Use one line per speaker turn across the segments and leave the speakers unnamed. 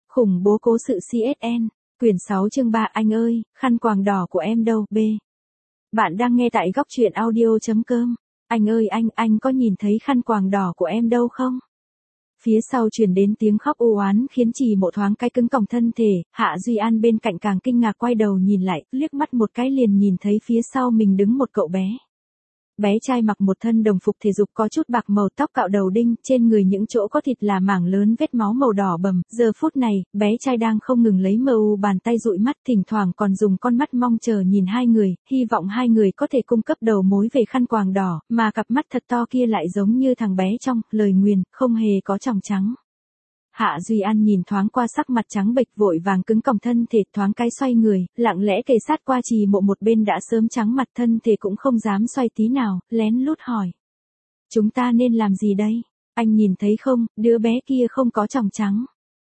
Khủng bố cố sự CSN, quyển 6 chương 3 anh ơi, khăn quàng đỏ của em đâu, B. Bạn đang nghe tại góc truyện audio.com. Anh ơi anh có nhìn thấy khăn quàng đỏ của em đâu không? Phía sau truyền đến tiếng khóc u oán khiến Trì Mộ thoáng cái cứng còng thân thể, Hạ Duy An bên cạnh càng kinh ngạc quay đầu nhìn lại, liếc mắt một cái liền nhìn thấy phía sau mình đứng một cậu bé. Bé trai mặc một thân đồng phục thể dục có chút bạc màu, tóc cạo đầu đinh, trên người những chỗ có thịt là mảng lớn vết máu màu đỏ bầm. Giờ phút này, bé trai đang không ngừng lấy bàn tay dụi mắt, thỉnh thoảng còn dùng con mắt mong chờ nhìn hai người, hy vọng hai người có thể cung cấp đầu mối về khăn quàng đỏ, mà cặp mắt thật to kia lại giống như thằng bé trong lời nguyền, không hề có tròng trắng. Hạ Duy An nhìn thoáng qua sắc mặt trắng bệch vội vàng cứng còng thân thể, thoáng cái xoay người, lặng lẽ kề sát qua Trì Mộ một bên đã sớm trắng mặt thân thể cũng không dám xoay tí nào, lén lút hỏi. Chúng ta nên làm gì đây? Anh nhìn thấy không, đứa bé kia không có tròng trắng.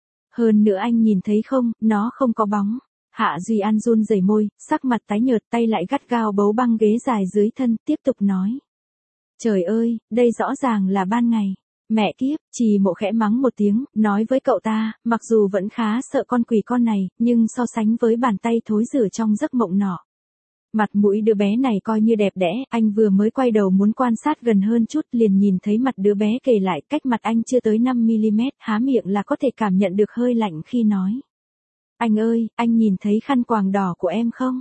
Hơn nữa anh nhìn thấy không, nó không có bóng. Hạ Duy An run rẩy môi, sắc mặt tái nhợt, tay lại gắt gao bấu băng ghế dài dưới thân, tiếp tục nói. Trời ơi, đây rõ ràng là ban ngày. Mẹ kiếp, Trì Mộ khẽ mắng một tiếng, nói với cậu ta, mặc dù vẫn khá sợ con quỷ con này, nhưng so sánh với bàn tay thối rữa trong giấc mộng nọ. Mặt mũi đứa bé này coi như đẹp đẽ, anh vừa mới quay đầu muốn quan sát gần hơn chút liền nhìn thấy mặt đứa bé kề lại, cách mặt anh chưa tới 5mm, há miệng là có thể cảm nhận được hơi lạnh khi nói. Anh ơi, anh nhìn thấy khăn quàng đỏ của em không?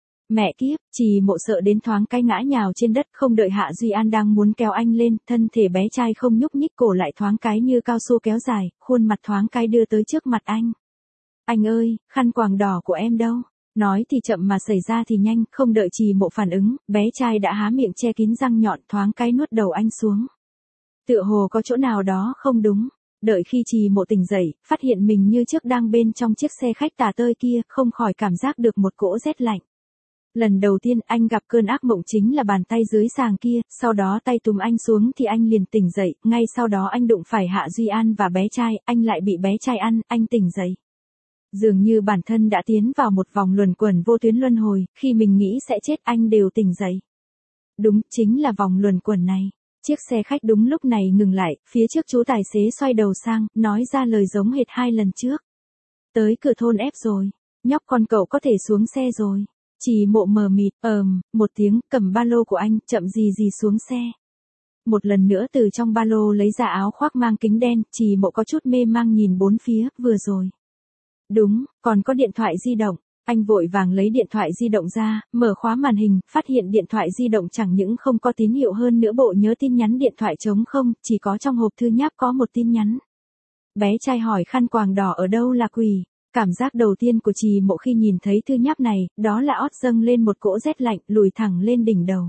Mẹ kiếp, Trì Mộ sợ đến thoáng cái ngã nhào trên đất, không đợi Hạ Duy An đang muốn kéo anh lên, thân thể bé trai không nhúc nhích, cổ lại thoáng cái như cao su kéo dài, khuôn mặt thoáng cái đưa tới trước mặt anh. Anh ơi, khăn quàng đỏ của em đâu? Nói thì chậm mà xảy ra thì nhanh, không đợi Trì Mộ phản ứng, bé trai đã há miệng che kín răng nhọn, thoáng cái nuốt đầu anh xuống. Tựa hồ có chỗ nào đó không đúng. Đợi khi Trì Mộ tỉnh dậy, phát hiện mình như trước đang bên trong chiếc xe khách tà tơi kia, không khỏi cảm giác được một cỗ rét lạnh. Lần đầu tiên anh gặp cơn ác mộng chính là bàn tay dưới sàng kia, sau đó tay túm anh xuống thì anh liền tỉnh dậy, ngay sau đó anh đụng phải Hạ Duy An và bé trai, anh lại bị bé trai ăn, anh tỉnh dậy. Dường như bản thân đã tiến vào một vòng luẩn quẩn vô tuyến luân hồi, khi mình nghĩ sẽ chết anh đều tỉnh dậy. Đúng, chính là vòng luẩn quẩn này. Chiếc xe khách đúng lúc này ngừng lại, phía trước chú tài xế xoay đầu sang, nói ra lời giống hệt hai lần trước. Tới cửa thôn F rồi, nhóc con cậu có thể xuống xe rồi. Trì Mộ mờ mịt, một tiếng, cầm ba lô của anh, chậm gì xuống xe. Một lần nữa từ trong ba lô lấy ra áo khoác mang kính đen, Trì Mộ có chút mê mang nhìn bốn phía, vừa rồi. Đúng, còn có điện thoại di động. Anh vội vàng lấy điện thoại di động ra, mở khóa màn hình, phát hiện điện thoại di động chẳng những không có tín hiệu, hơn nữa bộ nhớ tin nhắn điện thoại trống không, chỉ có trong hộp thư nháp có một tin nhắn. Bé trai hỏi khăn quàng đỏ ở đâu là quỷ. Cảm giác đầu tiên của Trì Mộ khi nhìn thấy thư nháp này, đó là ót dâng lên một cỗ rét lạnh, lùi thẳng lên đỉnh đầu.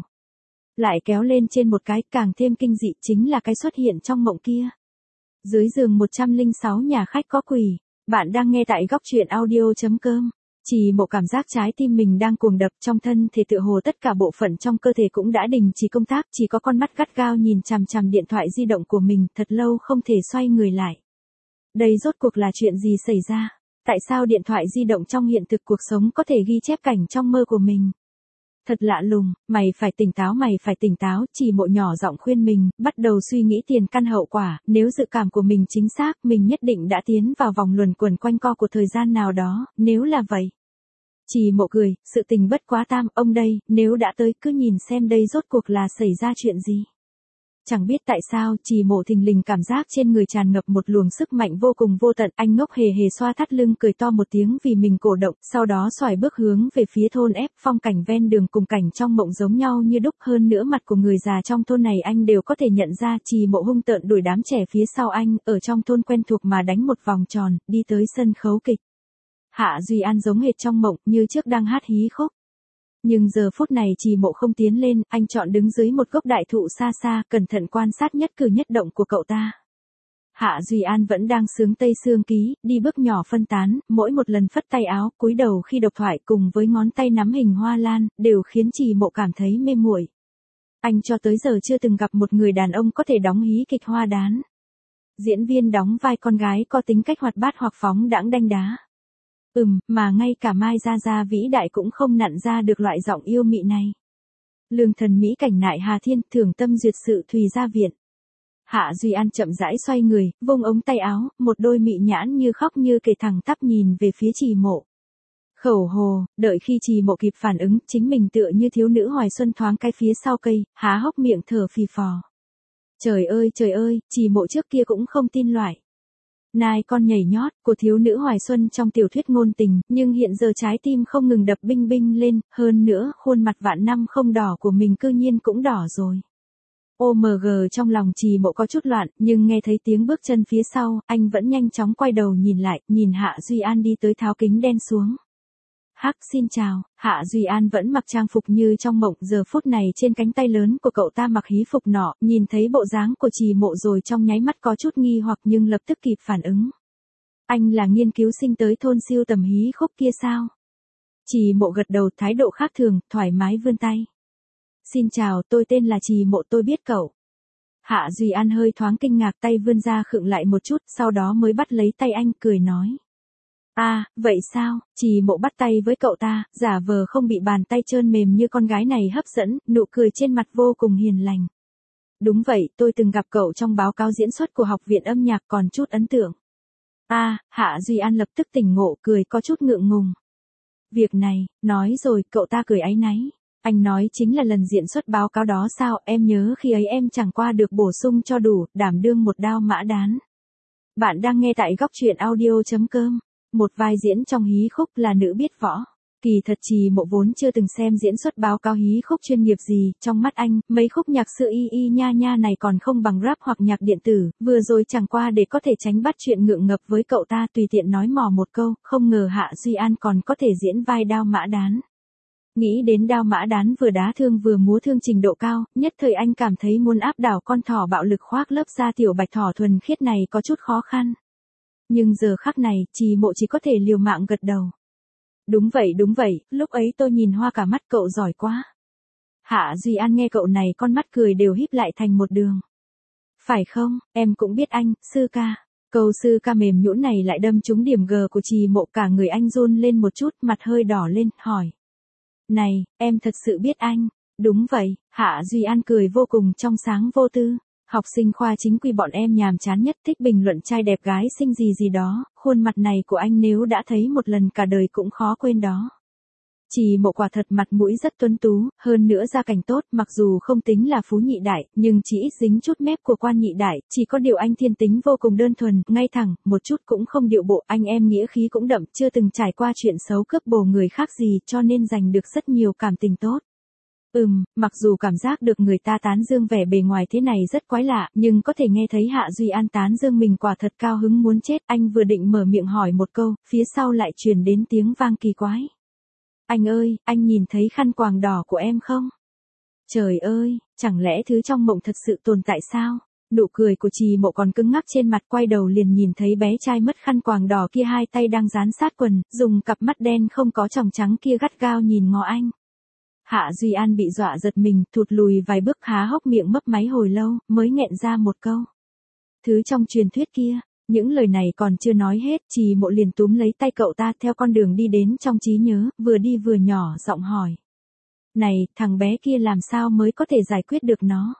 Lại kéo lên trên một cái, càng thêm kinh dị chính là cái xuất hiện trong mộng kia. Dưới giường 106 nhà khách có quỷ. Bạn đang nghe tại góc truyện audio.com. Trì Mộ cảm giác trái tim mình đang cuồng đập, trong thân thể tựa hồ tất cả bộ phận trong cơ thể cũng đã đình chỉ công tác, chỉ có con mắt gắt gao nhìn chằm chằm điện thoại di động của mình, thật lâu không thể xoay người lại. Đây rốt cuộc là chuyện gì xảy ra? Tại sao điện thoại di động trong hiện thực cuộc sống có thể ghi chép cảnh trong mơ của mình? Thật lạ lùng, mày phải tỉnh táo, Trì Mộ nhỏ giọng khuyên mình, bắt đầu suy nghĩ tiền căn hậu quả, nếu dự cảm của mình chính xác, mình nhất định đã tiến vào vòng luẩn quẩn quanh co của thời gian nào đó, nếu là vậy. Trì Mộ cười, sự tình bất quá tam, ông đây, nếu đã tới cứ nhìn xem đây rốt cuộc là xảy ra chuyện gì. Chẳng biết tại sao, Trì Mộ thình lình cảm giác trên người tràn ngập một luồng sức mạnh vô cùng vô tận, anh ngốc hề hề xoa thắt lưng cười to một tiếng vì mình cổ động, sau đó xoài bước hướng về phía thôn F, phong cảnh ven đường cùng cảnh trong mộng giống nhau như đúc, hơn nữa mặt của người già trong thôn này anh đều có thể nhận ra. Trì Mộ hung tợn đuổi đám trẻ phía sau anh, ở trong thôn quen thuộc mà đánh một vòng tròn, đi tới sân khấu kịch. Hạ Duy An giống hệt trong mộng, như trước đang hát hí khúc. Nhưng giờ phút này Trì Mộ không tiến lên, anh chọn đứng dưới một gốc đại thụ xa xa, cẩn thận quan sát nhất cử nhất động của cậu ta. Hạ Duy An vẫn đang sướng Tây Sương Ký, đi bước nhỏ phân tán, mỗi một lần phất tay áo, cúi đầu khi độc thoại cùng với ngón tay nắm hình hoa lan, đều khiến Trì Mộ cảm thấy mê muội. Anh cho tới giờ chưa từng gặp một người đàn ông có thể đóng hí kịch hoa đán. Diễn viên đóng vai con gái có tính cách hoạt bát hoặc phóng đãng đanh đá. Mà ngay cả Mai Gia Gia vĩ đại cũng không nặn ra được loại giọng yêu mị này. Lương thần mỹ cảnh nại Hà Thiên, Thường tâm duyệt sự Thùy Gia Viện. Hạ Duy An chậm rãi xoay người, vung ống tay áo, một đôi mị nhãn như khóc như kể thẳng tắp nhìn về phía Trì Mộ. Khẩu hồ, đợi khi Trì Mộ kịp phản ứng, chính mình tựa như thiếu nữ hoài xuân thoáng cái phía sau cây, há hốc miệng thở phì phò. Trời ơi, Trì Mộ trước kia cũng không tin loại nai con nhảy nhót của thiếu nữ hoài xuân trong tiểu thuyết ngôn tình, nhưng hiện giờ trái tim không ngừng đập binh binh lên, hơn nữa khuôn mặt vạn năm không đỏ của mình cư nhiên cũng đỏ rồi. OMG, trong lòng Trì Mộ có chút loạn, nhưng nghe thấy tiếng bước chân phía sau, anh vẫn nhanh chóng quay đầu nhìn lại, nhìn Hạ Duy An đi tới tháo kính đen xuống. Hắc, xin chào. Hạ Duy An vẫn mặc trang phục như trong mộng, giờ phút này trên cánh tay lớn của cậu ta mặc hí phục nọ, nhìn thấy bộ dáng của Trì Mộ rồi trong nháy mắt có chút nghi hoặc nhưng lập tức kịp phản ứng. Anh là nghiên cứu sinh tới thôn siêu tầm hí khúc kia sao? Trì Mộ gật đầu, thái độ khác thường, thoải mái vươn tay. Xin chào, tôi tên là Trì Mộ, tôi biết cậu. Hạ Duy An hơi thoáng kinh ngạc, tay vươn ra khựng lại một chút, sau đó mới bắt lấy tay anh, cười nói. À, vậy sao? Trì Mộ bắt tay với cậu ta, giả vờ không bị bàn tay trơn mềm như con gái này hấp dẫn, nụ cười trên mặt vô cùng hiền lành. Đúng vậy, tôi từng gặp cậu trong báo cáo diễn xuất của học viện âm nhạc, còn chút ấn tượng. À, Hạ Duy An lập tức tỉnh ngộ, cười có chút ngượng ngùng. Việc này, nói rồi, cậu ta cười áy náy. Anh nói chính là lần diễn xuất báo cáo đó sao, em nhớ khi ấy em chẳng qua được bổ sung cho đủ, đảm đương một đao mã đán. Bạn đang nghe tại góc truyện audio.com. Một vai diễn trong hí khúc là nữ biết võ. Kỳ thật Trì Mộ vốn chưa từng xem diễn xuất báo cáo hí khúc chuyên nghiệp gì, trong mắt anh, mấy khúc nhạc sự y nha nha này còn không bằng rap hoặc nhạc điện tử, vừa rồi chẳng qua để có thể tránh bắt chuyện ngượng ngập với cậu ta tùy tiện nói mò một câu, không ngờ Hạ Duy An còn có thể diễn vai đao mã đán. Nghĩ đến đao mã đán vừa đá thương vừa múa thương trình độ cao, nhất thời anh cảm thấy muốn áp đảo con thỏ bạo lực khoác lớp da tiểu bạch thỏ thuần khiết này có chút khó khăn. Nhưng giờ khắc này, Trì Mộ chỉ có thể liều mạng gật đầu. Đúng vậy, lúc ấy tôi nhìn hoa cả mắt, cậu giỏi quá. Hạ Duy An nghe cậu này con mắt cười đều híp lại thành một đường. Phải không, em cũng biết anh, sư ca. Câu sư ca mềm nhũn này lại đâm trúng điểm G của Trì Mộ, cả người anh run lên một chút, mặt hơi đỏ lên, hỏi. Này, em thật sự biết anh. Đúng vậy, Hạ Duy An cười vô cùng trong sáng vô tư. Học sinh khoa chính quy bọn em nhàm chán nhất, thích bình luận trai đẹp gái xinh gì đó, khuôn mặt này của anh nếu đã thấy một lần cả đời cũng khó quên đó. Trì Mộ quả thật mặt mũi rất tuấn tú, hơn nữa gia cảnh tốt, mặc dù không tính là phú nhị đại, nhưng chỉ ít dính chút mép của quan nhị đại, chỉ có điều anh thiên tính vô cùng đơn thuần, ngay thẳng, một chút cũng không điệu bộ, anh em nghĩa khí cũng đậm, chưa từng trải qua chuyện xấu cướp bồ người khác gì, cho nên giành được rất nhiều cảm tình tốt. Mặc dù cảm giác được người ta tán dương vẻ bề ngoài thế này rất quái lạ, nhưng có thể nghe thấy Hạ Duy An tán dương mình quả thật cao hứng muốn chết, anh vừa định mở miệng hỏi một câu, phía sau lại truyền đến tiếng vang kỳ quái. Anh ơi, anh nhìn thấy khăn quàng đỏ của em không? Trời ơi, chẳng lẽ thứ trong mộng thật sự tồn tại sao? Nụ cười của Trì Mộ còn cứng ngắc trên mặt, quay đầu liền nhìn thấy bé trai mất khăn quàng đỏ kia hai tay đang dán sát quần, dùng cặp mắt đen không có tròng trắng kia gắt gao nhìn ngó anh. Hạ Duy An bị dọa giật mình, thụt lùi vài bước, há hốc miệng mấp máy hồi lâu, mới nghẹn ra một câu. Thứ trong truyền thuyết kia, những lời này còn chưa nói hết, Trì Mộ liền túm lấy tay cậu ta theo con đường đi đến trong trí nhớ, vừa đi vừa nhỏ giọng hỏi. Này, thằng bé kia làm sao mới có thể giải quyết được nó?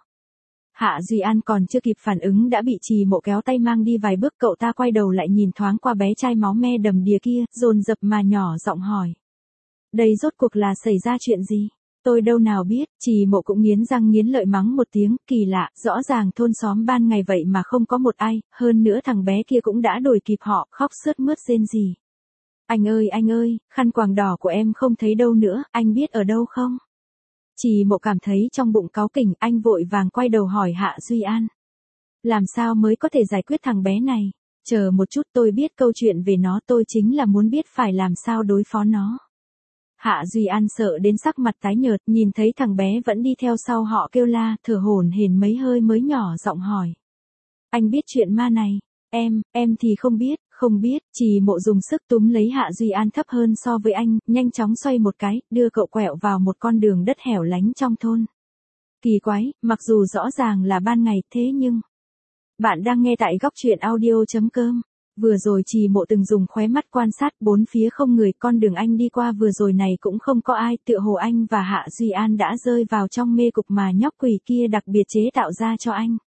Hạ Duy An còn chưa kịp phản ứng đã bị Trì Mộ kéo tay mang đi vài bước, cậu ta quay đầu lại nhìn thoáng qua bé trai máu me đầm đìa kia, dồn dập mà nhỏ giọng hỏi. Đây rốt cuộc là xảy ra chuyện gì? Tôi đâu nào biết, Trì Mộ cũng nghiến răng nghiến lợi mắng một tiếng, kỳ lạ, rõ ràng thôn xóm ban ngày vậy mà không có một ai, hơn nữa thằng bé kia cũng đã đuổi kịp họ, khóc sướt mướt rên rỉ. Anh ơi, khăn quàng đỏ của em không thấy đâu nữa, anh biết ở đâu không? Trì Mộ cảm thấy trong bụng cáu kỉnh, anh vội vàng quay đầu hỏi Hạ Duy An. Làm sao mới có thể giải quyết thằng bé này? Chờ một chút, tôi biết câu chuyện về nó, tôi chính là muốn biết phải làm sao đối phó nó. Hạ Duy An sợ đến sắc mặt tái nhợt, nhìn thấy thằng bé vẫn đi theo sau họ kêu la, thở hổn hển mấy hơi mới nhỏ giọng hỏi. Anh biết chuyện ma này? Em thì không biết, Trì Mộ dùng sức túm lấy Hạ Duy An thấp hơn so với anh, nhanh chóng xoay một cái, đưa cậu quẹo vào một con đường đất hẻo lánh trong thôn. Kỳ quái, mặc dù rõ ràng là ban ngày, thế nhưng... Bạn đang nghe tại góc truyện audio.com. Vừa rồi Trì Mộ từng dùng khóe mắt quan sát bốn phía không người, con đường anh đi qua vừa rồi này cũng không có ai, tựa hồ anh và Hạ Duy An đã rơi vào trong mê cục mà nhóc quỷ kia đặc biệt chế tạo ra cho anh.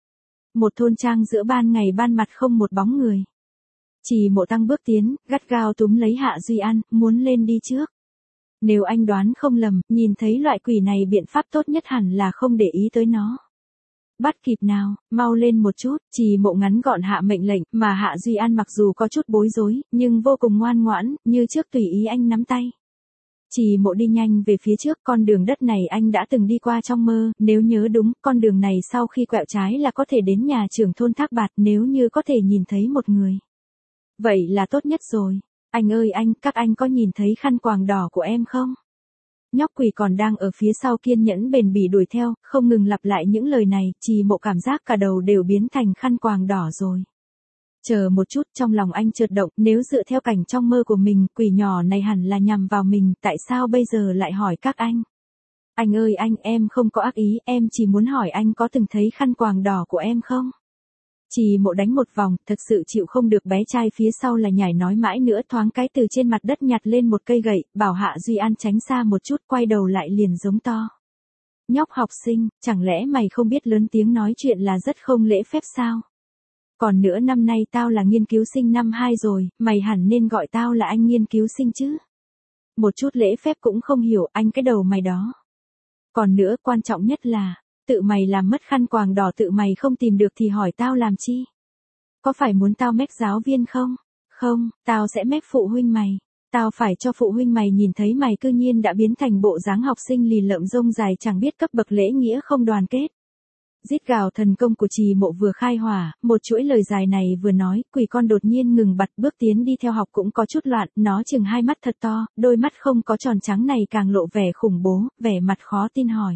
Một thôn trang giữa ban ngày ban mặt không một bóng người. Trì Mộ tăng bước tiến, gắt gao túm lấy Hạ Duy An, muốn lên đi trước. Nếu anh đoán không lầm, nhìn thấy loại quỷ này biện pháp tốt nhất hẳn là không để ý tới nó. Bắt kịp nào, mau lên một chút, Trì Mộ ngắn gọn hạ mệnh lệnh, mà Hạ Duy An mặc dù có chút bối rối, nhưng vô cùng ngoan ngoãn, như trước tùy ý anh nắm tay. Trì Mộ đi nhanh về phía trước, con đường đất này anh đã từng đi qua trong mơ, nếu nhớ đúng, con đường này sau khi quẹo trái là có thể đến nhà trưởng thôn Thác Bạt, nếu như có thể nhìn thấy một người. Vậy là tốt nhất rồi. Anh ơi anh, các anh có nhìn thấy khăn quàng đỏ của em không? Nhóc quỷ còn đang ở phía sau kiên nhẫn bền bỉ đuổi theo, không ngừng lặp lại những lời này, Trì Mộ cảm giác cả đầu đều biến thành khăn quàng đỏ rồi. Chờ một chút, trong lòng anh chợt động, nếu dựa theo cảnh trong mơ của mình, quỷ nhỏ này hẳn là nhằm vào mình, tại sao bây giờ lại hỏi các anh? Anh ơi anh, em không có ác ý, em chỉ muốn hỏi anh có từng thấy khăn quàng đỏ của em không? Trì Mộ đánh một vòng, thật sự chịu không được bé trai phía sau là nhảy nói mãi nữa, thoáng cái từ trên mặt đất nhặt lên một cây gậy, bảo Hạ Duy An tránh xa một chút, quay đầu lại liền giống to. Nhóc học sinh, chẳng lẽ mày không biết lớn tiếng nói chuyện là rất không lễ phép sao? Còn nữa năm nay tao là nghiên cứu sinh năm 2 rồi, mày hẳn nên gọi tao là anh nghiên cứu sinh chứ. Một chút lễ phép cũng không hiểu, anh cái đầu mày đó. Còn nữa quan trọng nhất là, tự mày làm mất khăn quàng đỏ tự mày không tìm được thì hỏi tao làm chi? Có phải muốn tao mách giáo viên không? Không, tao sẽ mách phụ huynh mày. Tao phải cho phụ huynh mày nhìn thấy mày cư nhiên đã biến thành bộ dáng học sinh lì lợm rông dài chẳng biết cấp bậc lễ nghĩa không đoàn kết. Rít gào thần công của Trì Mộ vừa khai hỏa, một chuỗi lời dài này vừa nói, quỷ con đột nhiên ngừng bặt bước tiến đi theo học cũng có chút loạn, nó chừng hai mắt thật to, đôi mắt không có tròn trắng này càng lộ vẻ khủng bố, vẻ mặt khó tin hỏi.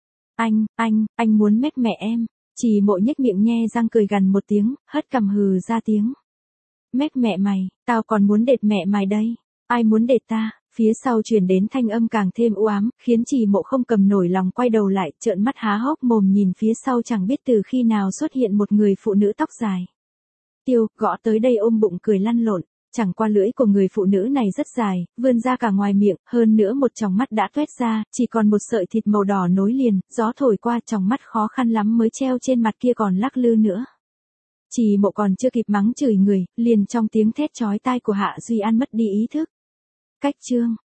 Anh muốn mách mẹ em. Trì Mộ nhếch miệng nhe răng cười gằn một tiếng, hất cằm hừ ra tiếng. Mách mẹ mày, tao còn muốn đệt mẹ mày đây. Ai muốn đệt ta? Phía sau truyền đến thanh âm càng thêm u ám, khiến Trì Mộ không cầm nổi lòng quay đầu lại, trợn mắt há hốc mồm nhìn phía sau chẳng biết từ khi nào xuất hiện một người phụ nữ tóc dài. Tiêu, gõ tới đây ôm bụng cười lăn lộn, chẳng qua lưỡi của người phụ nữ này rất dài, vươn ra cả ngoài miệng, hơn nữa một tròng mắt đã toét ra, chỉ còn một sợi thịt màu đỏ nối liền, gió thổi qua tròng mắt khó khăn lắm mới treo trên mặt kia còn lắc lư nữa. Trì Mộ còn chưa kịp mắng chửi người, liền trong tiếng thét chói tai của Hạ Duy An mất đi ý thức. Cách chương